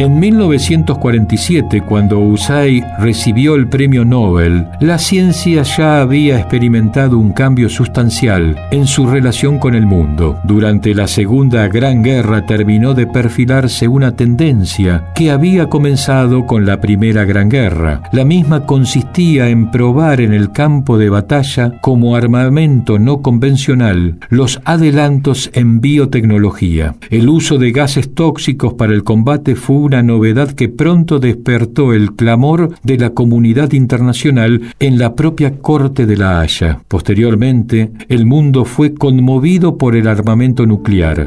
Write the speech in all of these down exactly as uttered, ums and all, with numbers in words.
En mil novecientos cuarenta y siete, cuando Houssaye recibió el premio Nobel, la ciencia ya había experimentado un cambio sustancial en su relación con el mundo. Durante la Segunda Gran Guerra terminó de perfilarse una tendencia que había comenzado con la Primera Gran Guerra. La misma consistía en probar en el campo de batalla como armamento no convencional los adelantos en biotecnología. El uso de gases tóxicos para el combate fue una novedad que pronto despertó el clamor de la comunidad internacional en la propia Corte de la Haya. Posteriormente, el mundo fue conmovido por el armamento nuclear.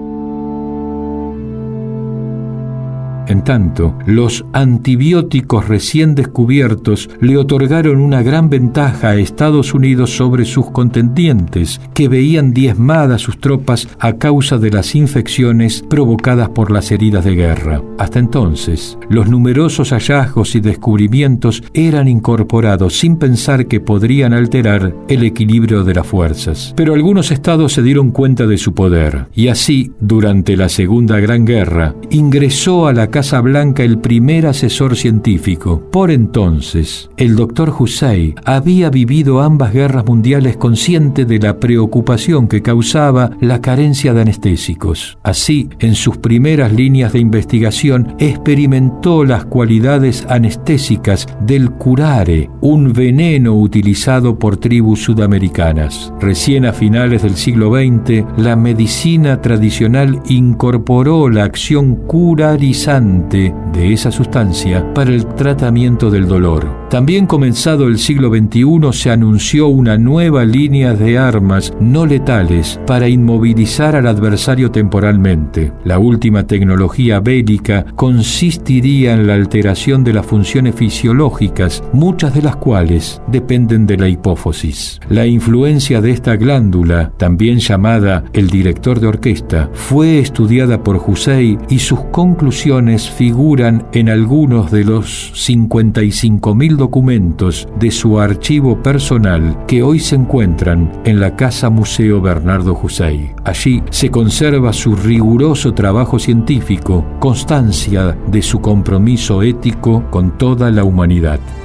En tanto, los antibióticos recién descubiertos le otorgaron una gran ventaja a Estados Unidos sobre sus contendientes, que veían diezmadas sus tropas a causa de las infecciones provocadas por las heridas de guerra. Hasta entonces, los numerosos hallazgos y descubrimientos eran incorporados sin pensar que podrían alterar el equilibrio de las fuerzas. Pero algunos estados se dieron cuenta de su poder, y así, durante la Segunda Gran Guerra, ingresó a la Casa Blanca el primer asesor científico. Por entonces, el doctor Houssaye había vivido ambas guerras mundiales consciente de la preocupación que causaba la carencia de anestésicos. Así, en sus primeras líneas de investigación, experimentó las cualidades anestésicas del curare, un veneno utilizado por tribus sudamericanas. Recién a finales del siglo veinte, la medicina tradicional incorporó la acción curarizante de esa sustancia para el tratamiento del dolor. También comenzado el siglo veintiuno se anunció una nueva línea de armas no letales para inmovilizar al adversario temporalmente. La última tecnología bélica consistiría en la alteración de las funciones fisiológicas, muchas de las cuales dependen de la hipófisis. La influencia de esta glándula, también llamada el director de orquesta, fue estudiada por Houssaye y sus conclusiones figuran en algunos de los cincuenta y cinco mil documentos de su archivo personal que hoy se encuentran en la Casa Museo Bernardo Houssaye. Allí se conserva su riguroso trabajo científico, constancia de su compromiso ético con toda la humanidad.